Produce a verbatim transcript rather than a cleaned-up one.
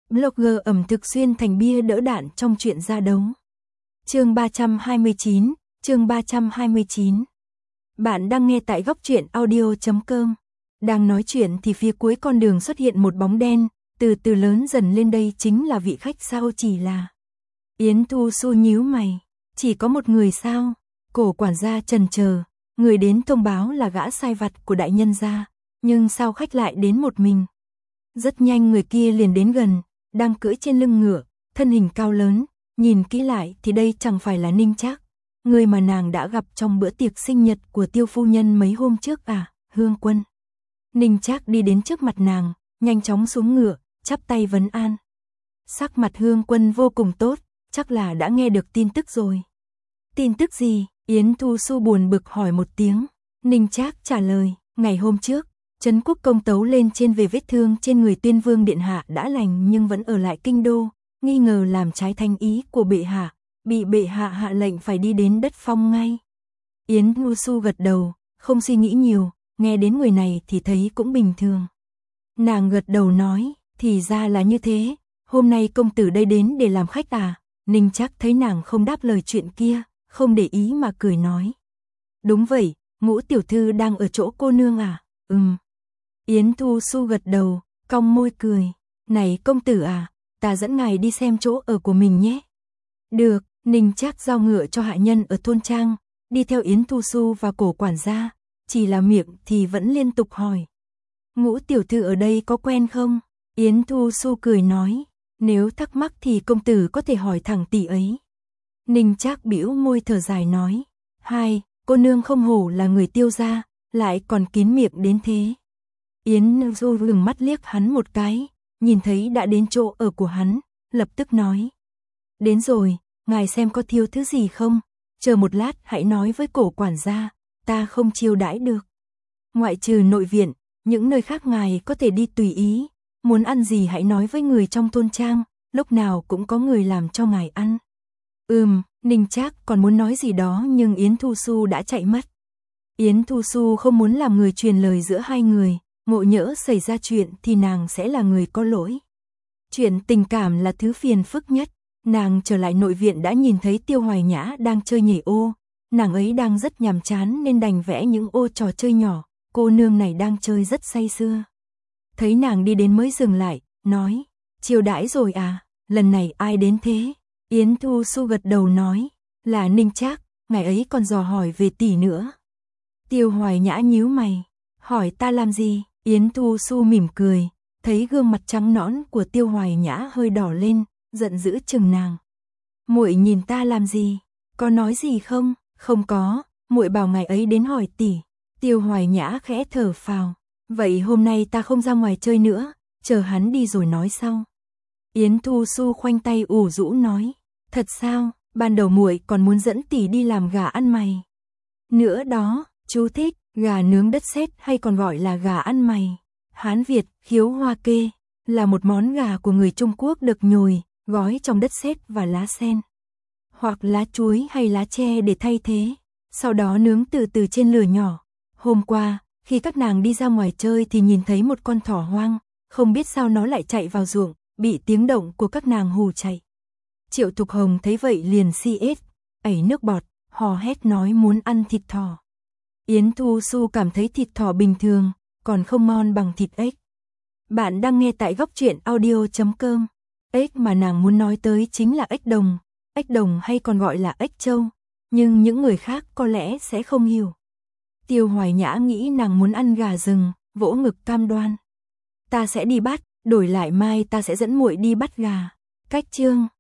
Blogger ẩm thực xuyên thành bia đỡ đạn trong chuyện ra đấu. Chương ba trăm hai mươi chín, chương ba trăm hai mươi chín. Bạn đang nghe tại góc truyện audio chấm com. Đang nói chuyện thì phía cuối con đường xuất hiện một bóng đen, từ từ lớn dần lên, đây chính là vị khách sao? Chỉ là Yến Thu Xu nhíu mày, chỉ có một người sao? Cổ quản gia chần chờ, người đến thông báo là gã sai vặt của đại nhân gia, nhưng sao khách lại đến một mình? Rất nhanh người kia liền đến gần, đang cưỡi trên lưng ngựa, thân hình cao lớn, nhìn kỹ lại thì đây chẳng phải là Ninh Trác, người mà nàng đã gặp trong bữa tiệc sinh nhật của Tiêu phu nhân mấy hôm trước à? Hương Quân. Ninh Trác đi đến trước mặt nàng, nhanh chóng xuống ngựa, chắp tay vấn an. Sắc mặt Hương Quân vô cùng tốt, chắc là đã nghe được tin tức rồi. Tin tức gì? Yến Thu Xu buồn bực hỏi một tiếng. Ninh Trác trả lời, ngày hôm trước, Trấn Quốc công tấu lên trên về vết thương trên người Tuyên Vương điện hạ đã lành nhưng vẫn ở lại kinh đô, nghi ngờ làm trái thánh ý của bệ hạ, bị bệ hạ hạ lệnh phải đi đến đất Phong ngay. Yến Thu Xu gật đầu, không suy nghĩ nhiều, nghe đến người này thì thấy cũng bình thường. Nàng gật đầu nói, thì ra là như thế, hôm nay công tử đây đến để làm khách à? Ninh Trác thấy nàng không đáp lời chuyện kia, không để ý mà cười nói. Đúng vậy, Ngũ tiểu thư đang ở chỗ cô nương à? Ừm. Yến Thu Xu gật đầu, cong môi cười. Này công tử à, ta dẫn ngài đi xem chỗ ở của mình nhé. Được, Ninh Trác giao ngựa cho hạ nhân ở thôn trang, đi theo Yến Thu Xu và cổ quản gia, chỉ là miệng thì vẫn liên tục hỏi. Ngũ tiểu thư ở đây có quen không? Yến Thu Xu cười nói, nếu thắc mắc thì công tử có thể hỏi thẳng tỷ ấy. Ninh Trác bĩu môi thở dài nói, hai, cô nương không hổ là người Tiêu gia, lại còn kín miệng đến thế. Yến Thu ngừng mắt liếc hắn một cái, nhìn thấy đã đến chỗ ở của hắn, lập tức nói. Đến rồi, ngài xem có thiếu thứ gì không? Chờ một lát hãy nói với cổ quản gia, ta không chiêu đãi được. Ngoại trừ nội viện, những nơi khác ngài có thể đi tùy ý, muốn ăn gì hãy nói với người trong thôn trang, lúc nào cũng có người làm cho ngài ăn. Ừm, Ninh Trác còn muốn nói gì đó nhưng Yến Thu Xu đã chạy mất. Yến Thu Xu không muốn làm người truyền lời giữa hai người, ngộ nhỡ xảy ra chuyện thì nàng sẽ là người có lỗi. Chuyện tình cảm là thứ phiền phức nhất, nàng trở lại nội viện đã nhìn thấy Tiêu Hoài Nhã đang chơi nhảy ô, nàng ấy đang rất nhàm chán nên đành vẽ những ô trò chơi nhỏ, cô nương này đang chơi rất say sưa. Thấy nàng đi đến mới dừng lại, nói, chiêu đãi rồi à, lần này ai đến thế? Yến Thu Xu gật đầu nói, là Ninh Trác, ngày ấy còn dò hỏi về tỷ nữa. Tiêu Hoài Nhã nhíu mày, hỏi ta làm gì? Yến Thu Xu mỉm cười, thấy gương mặt trắng nõn của Tiêu Hoài Nhã hơi đỏ lên, giận dữ chừng nàng. Muội nhìn ta làm gì? Có nói gì không? Không có, muội bảo ngày ấy đến hỏi tỷ. Tiêu Hoài Nhã khẽ thở phào, vậy hôm nay ta không ra ngoài chơi nữa, chờ hắn đi rồi nói sau. Yến Thu Xu khoanh tay ủ rũ nói, thật sao? Ban đầu muội còn muốn dẫn tỷ đi làm gà ăn mày. Nữa đó, chú thích, gà nướng đất sét hay còn gọi là gà ăn mày. Hán Việt, khiếu hoa kê, là một món gà của người Trung Quốc được nhồi, gói trong đất sét và lá sen, hoặc lá chuối hay lá tre để thay thế, sau đó nướng từ từ trên lửa nhỏ. Hôm qua, khi các nàng đi ra ngoài chơi thì nhìn thấy một con thỏ hoang, không biết sao nó lại chạy vào ruộng, bị tiếng động của các nàng hù chạy. Triệu Thục Hồng thấy vậy liền si ết, ẩy nước bọt, hò hét nói muốn ăn thịt thỏ. Yến Thu Xu cảm thấy thịt thỏ bình thường, còn không ngon bằng thịt ếch. Bạn đang nghe tại góc truyện audio chấm com. Ếch mà nàng muốn nói tới chính là ếch đồng, ếch đồng hay còn gọi là ếch trâu, nhưng những người khác có lẽ sẽ không hiểu. Tiêu Hoài Nhã nghĩ nàng muốn ăn gà rừng, vỗ ngực cam đoan. Ta sẽ đi bắt, đổi lại mai ta sẽ dẫn muội đi bắt gà. Cách chương